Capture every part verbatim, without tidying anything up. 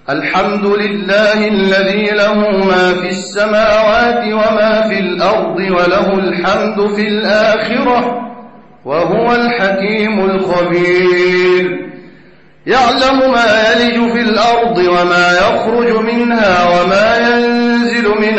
الحمد لله الذي له ما في السماوات وما في الأرض وله الحمد في الآخرة وهو الحكيم الخبير. يعلم ما يلج في الأرض وما يخرج منها وما ينزل من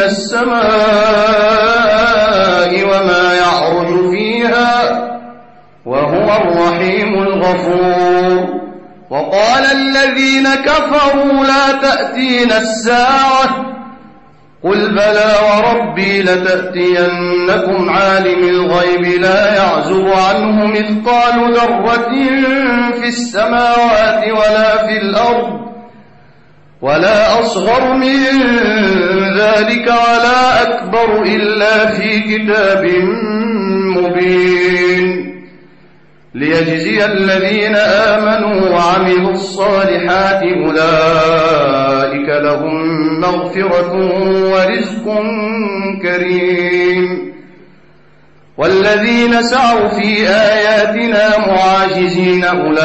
السماء وما يعرج فيها وهو الرحيم الغفور. وقال الذين كفروا لا تأتينا الساعة قل بلى وربي لتأتينكم عالم الغيب لا يعزب عنه مثقال ذرة في السماوات ولا في الأرض ولا أصغر من ذلك ولا أكبر إلا في كتاب مبين ليجزي الذين آمنوا وعملوا الصالحات أولئك لهم مغفرة ورزق كريم. والذين سعوا في آياتنا معاجزين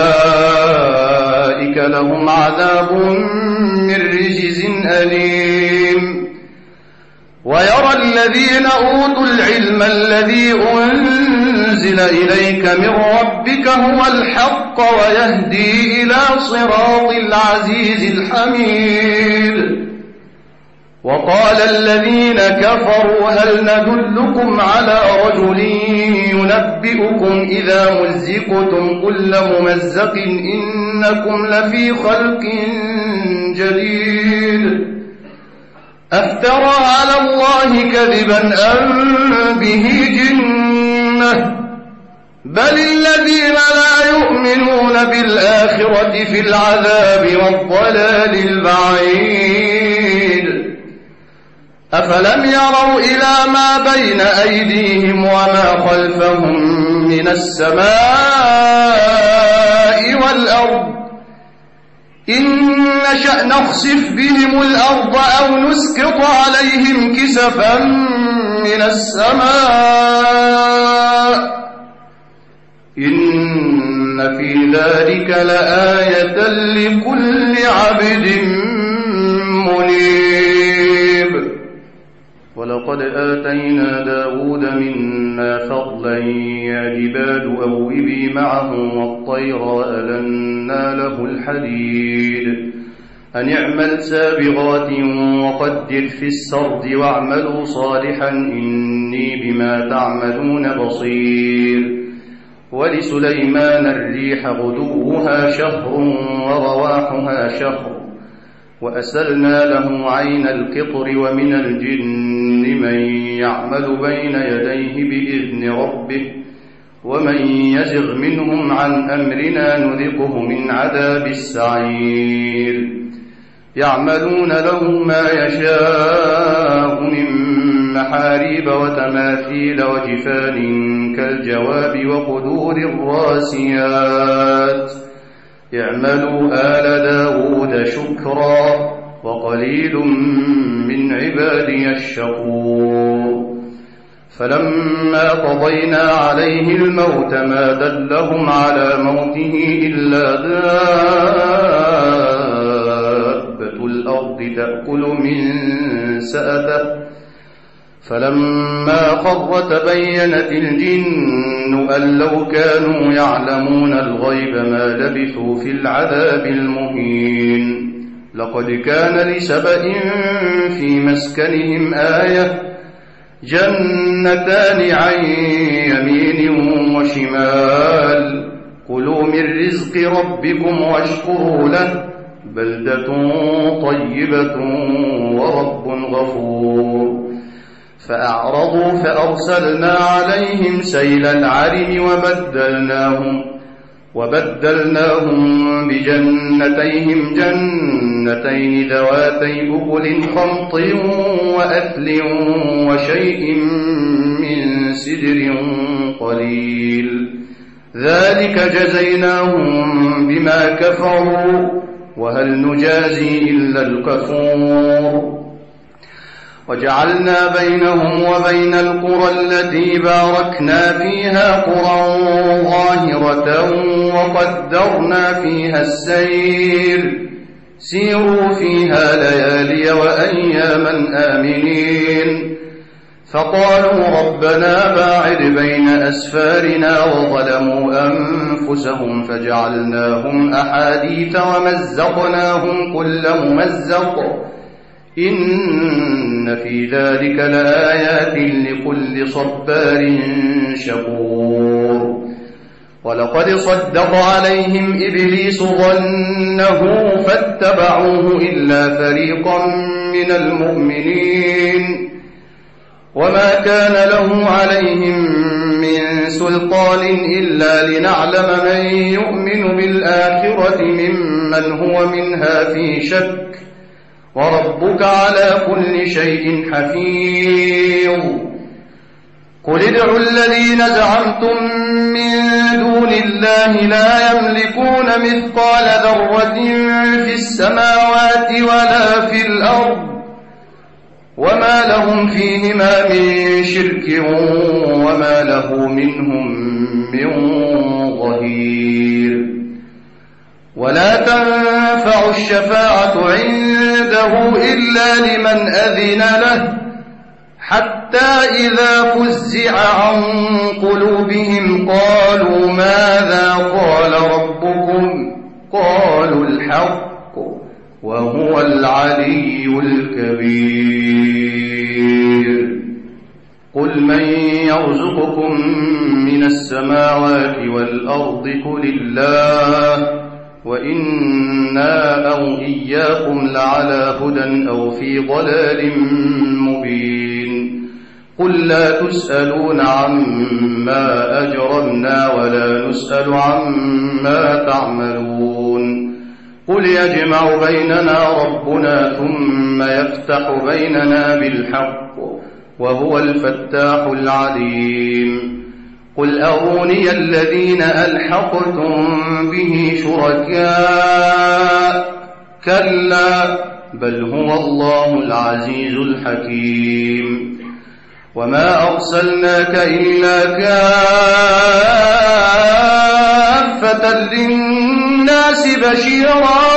أولئك لهم عذاب من رجز أليم. ويرى الذين أوتوا العلم الذي أنزل إليك من ربك هو الحق ويهدي إلى صراط العزيز الحميد. وقال الذين كفروا هل ندلكم على رجل ينبئكم إذا مزقتم كل ممزق إنكم لفي خلق جديد أفترى على الله كذبا أم به جنة بل الذين لا يؤمنون بالآخرة في العذاب والضلال البعيد. أفلم يروا إلى ما بين أيديهم وما خلفهم من السماء والأرض إن نشأ نخسف بهم الأرض أو نسقط عليهم كسفا من السماء إن في ذلك لآية لكل عبد منيب. ولقد آتينا داود منا فضلا يا جبال أوبي معه والطير وألنا له الحديد أن اعمل سابغات وقدر في السرد واعملوا صالحا إني بما تعملون بصير. ولسليمان الريح غدوها شهر ورواحها شهر وأسلنا له عين القطر ومن الجن من يعمل بين يديه بإذن ربه ومن يزغ منهم عن أمرنا نذقه من عذاب السعير. يعملون له ما يشاء من محاريب وتماثيل وجفان كالجواب وقدور الراسيات اعملوا آل داود شكرا وقليل من عبادي الشكور. فلما قضينا عليه الموت ما دلهم على موته إلا دابة الأرض تأكل من سأته فلما خر تبينت الجن أن لو كانوا يعلمون الغيب ما لبثوا في العذاب المهين. لقد كان لسبأ في مسكنهم آية جنتان عن يمين وشمال كلوا من رزق ربكم واشكروا له بلدة طيبة ورب غفور. فأعرضوا فأرسلنا عليهم سيل العرم وبدلناهم وبدلناهم بجنتيهم جنتين ذواتي أكل خمط وأثل وشيء من سدر قليل ذلك جزيناهم بما كفروا وهل نجازي إلا الكفور. وجعلنا بينهم وبين القرى التي باركنا فيها قرى ظاهرة وقدرنا فيها السير سيروا فيها ليالي وأياما آمنين فقالوا ربنا باعد بين أسفارنا وظلموا أنفسهم فجعلناهم أحاديث ومزقناهم كل ممزق إن في ذلك لآيات لكل صبار شكور ولقد صدق عليهم إبليس ظنه فاتبعوه إلا فريقا من المؤمنين وما كان له عليهم من سلطان إلا لنعلم من يؤمن بالآخرة ممن هو منها في شك وربك على كل شيء حفيظ قل ادعوا الذين زعمتم من دون الله لا يملكون مثقال ذرة في السماوات ولا في الأرض وما لهم فيهما من شرك وما له منهم من ظهير ولا تنفع الشفاعة عنده إلا لمن أذن له حتى إذا فزع عن قلوبهم قالوا ماذا قال ربكم قالوا الحق وهو العلي الكبير قل من يرزقكم من السماوات والأرض قل الله وإنا أو إياكم لعلى هدى أو في ضلال مبين قل لا تسألون عما أجرمنا ولا نسأل عما تعملون قل يجمع بيننا ربنا ثم يفتح بيننا بالحق وهو الفتاح العليم قل أروني الذين ألحقتم به شركاء كلا بل هو الله العزيز الحكيم وما أرسلناك إلا كافة للناس بشيرا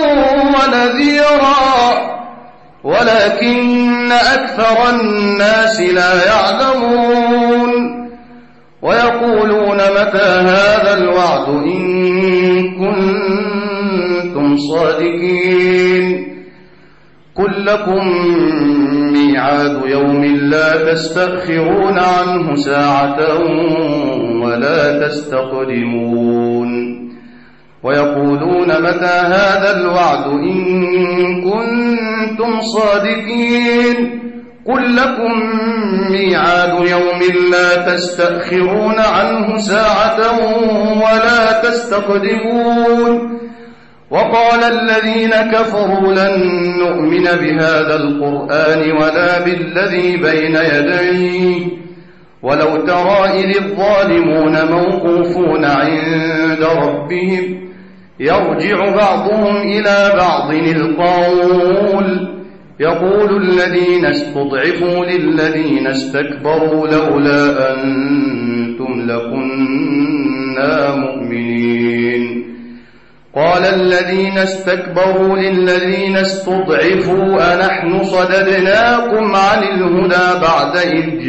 ونذيرا ولكن أكثر الناس لا يعلمون ويقولون متى هذا الوعد إن كنتم صادقين قل لكم ميعاد يوم لا تستأخرون عنه ساعة ولا تستقدمون ويقولون متى هذا الوعد إن كنتم صادقين قل لكم ميعاد يوم لا تستأخرون عنه ساعة ولا تستقدمون وقال الذين كفروا لن نؤمن بهذا القرآن ولا بالذي بين يديه ولو ترى إذ الظالمون موقوفون عند ربهم يرجع بعضهم إلى بعض القول يقول الذين استضعفوا للذين استكبروا لولا أنتم لكنا مؤمنين قال الذين استكبروا للذين استضعفوا أنحن صددناكم عن الهدى بعد إذ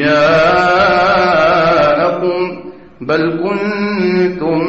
جاءكم بل كنتم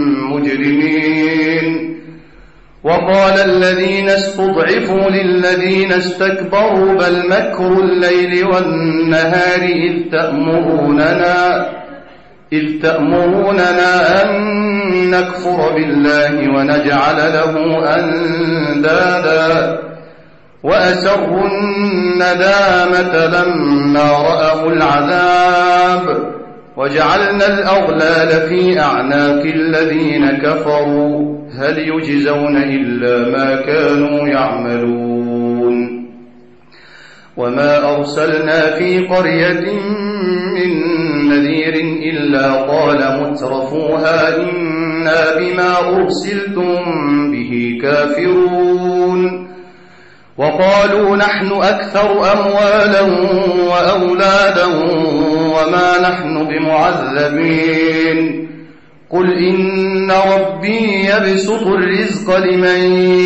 مجرمين وقال الذين استضعفوا للذين استكبروا بل مكر الليل والنهار إذ تأمروننا إذ تأمروننا أن نكفر بالله ونجعل له أندادا وأسروا الندامة لما رأوا العذاب وجعلنا الأغلال في أعناق الذين كفروا هل يجزون إلا ما كانوا يعملون وما أرسلنا في قرية من نذير إلا قال مترفوها إنا بما أرسلتم به كافرون وقالوا نحن أكثر أموالا وأولادا وما نحن بمعذبين قل إن ربي يبسط الرزق لمن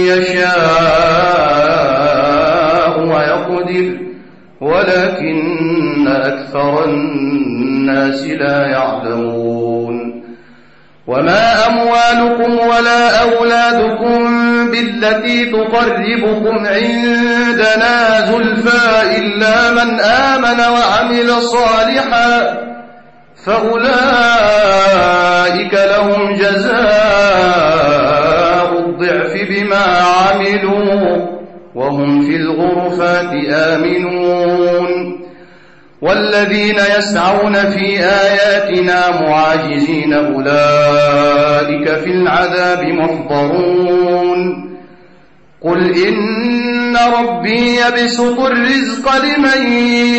يشاء ويقدر ولكن أكثر الناس لا يعلمون وما أموالكم ولا أولادكم بالتي تقربكم عندنا زلفى إلا من آمن وعمل صالحا فأولئك لهم جزاء الضعف بما عملوا وهم في الغرفات آمنون والذين يسعون في آياتنا معاجزين أولئك في العذاب محضرون قل إن ربي يبسط الرزق لمن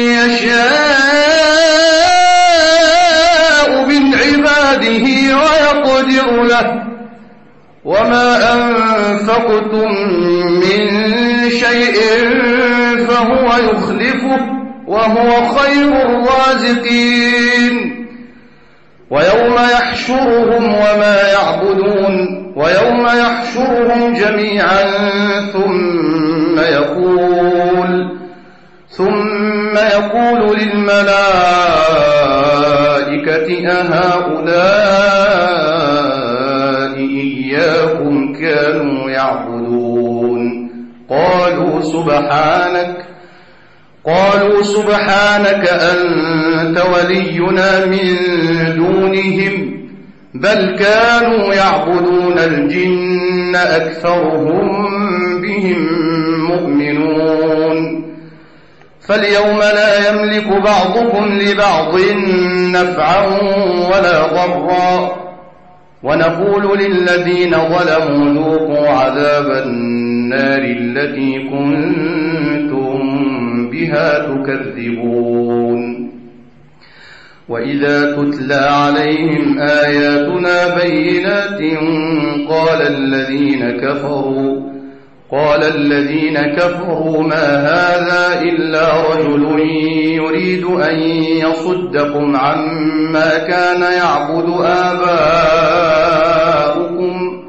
يشاء من عباده ويقدر له وما أنفقتم من شيء فهو يخلفه وهو خير الرازقين ويوم يحشرهم وما يعبدون ويوم يحشرهم جميعا ثم يقول ثم يقول للملائكة أهؤلاء إياكم كانوا يعبدون قالوا سبحانك قالوا سبحانك أنت ولينا من دونهم بل كانوا يعبدون الجن أكثرهم بهم مؤمنون فاليوم لا يملك بعضكم لبعض نفعا ولا ضرا ونقول للذين ظلموا ذوقوا عذاب النار التي كنتم بها تكذبون وإذا تتلى عليهم آياتنا بينات قال الذين كفروا قال الذين كفروا ما هذا إلا رجل يريد أن يصدكم عما كان يعبد آباؤكم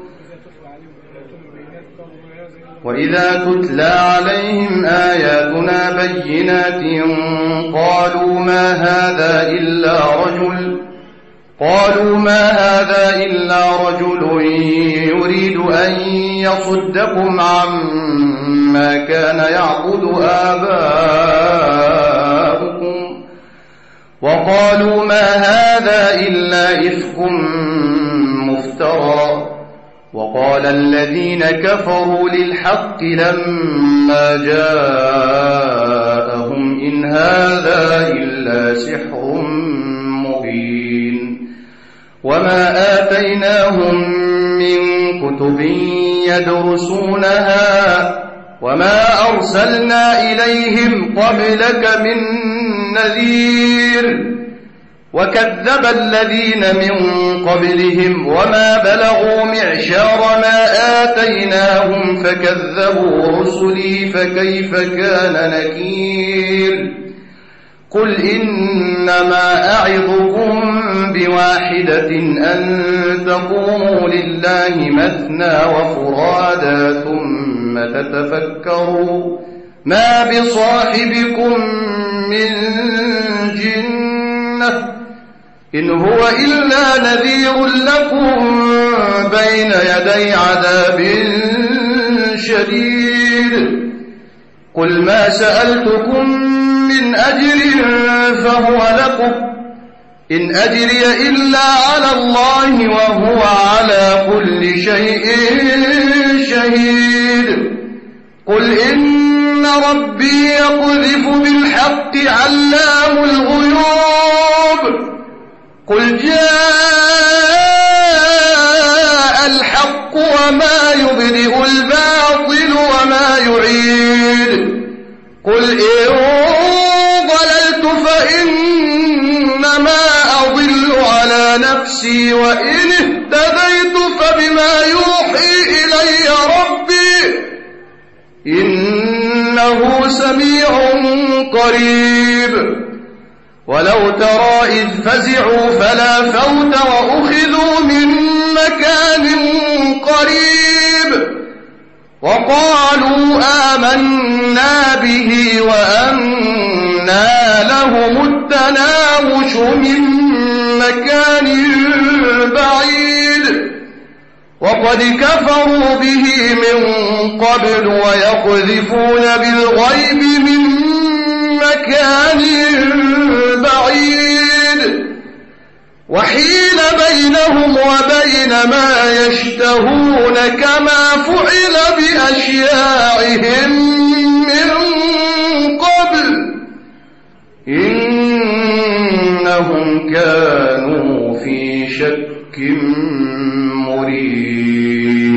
وإذا تتلى عليهم آياتنا بينات قالوا ما هذا إلا رجل قالوا ما هذا إلا رجل يريد أن يصدكم عما كان يعبد آباؤكم وقالوا ما هذا إلا إفك مفترى وقال الذين كفروا للحق لما جاءهم إن هذا إلا سحر مبين وما آتيناهم من كتب يدرسونها وما أرسلنا إليهم قبلك من نذير وكذب الذين من قبلهم وما بلغوا معشار ما آتيناهم فكذبوا رسلي فكيف كان نكير قل إنما أعظكم بواحدة أن تقوموا لله مثنى وفرادا ثم تتفكروا ما بصاحبكم من جنة إن هو إلا نذير لكم بين يدي عذاب شديد قل ما سألتكم من أجر فهو لكم إن أجري إلا على الله وهو على كل شيء شهيد قل إن ربي يقذف بالحق علام الغيوب قل جاء الحق وما يبدئ الباطل وما يعيد قل إن ضللت فإنما أضل على نفسي وإن اهتديت فبما يوحي إلي ربي إنه سميع قريب ولو ترى إذ فزعوا فلا فوت وأخذوا من مكان قريب وقالوا آمنا به وأنى لهم التناوش من مكان بعيد وقد كفروا به من قبل ويقذفون بالغيب من مكان بعيد وحيل بينهم وبين ما يشتهون كما فعل بأشياعهم من قبل إنهم كانوا في شك مريب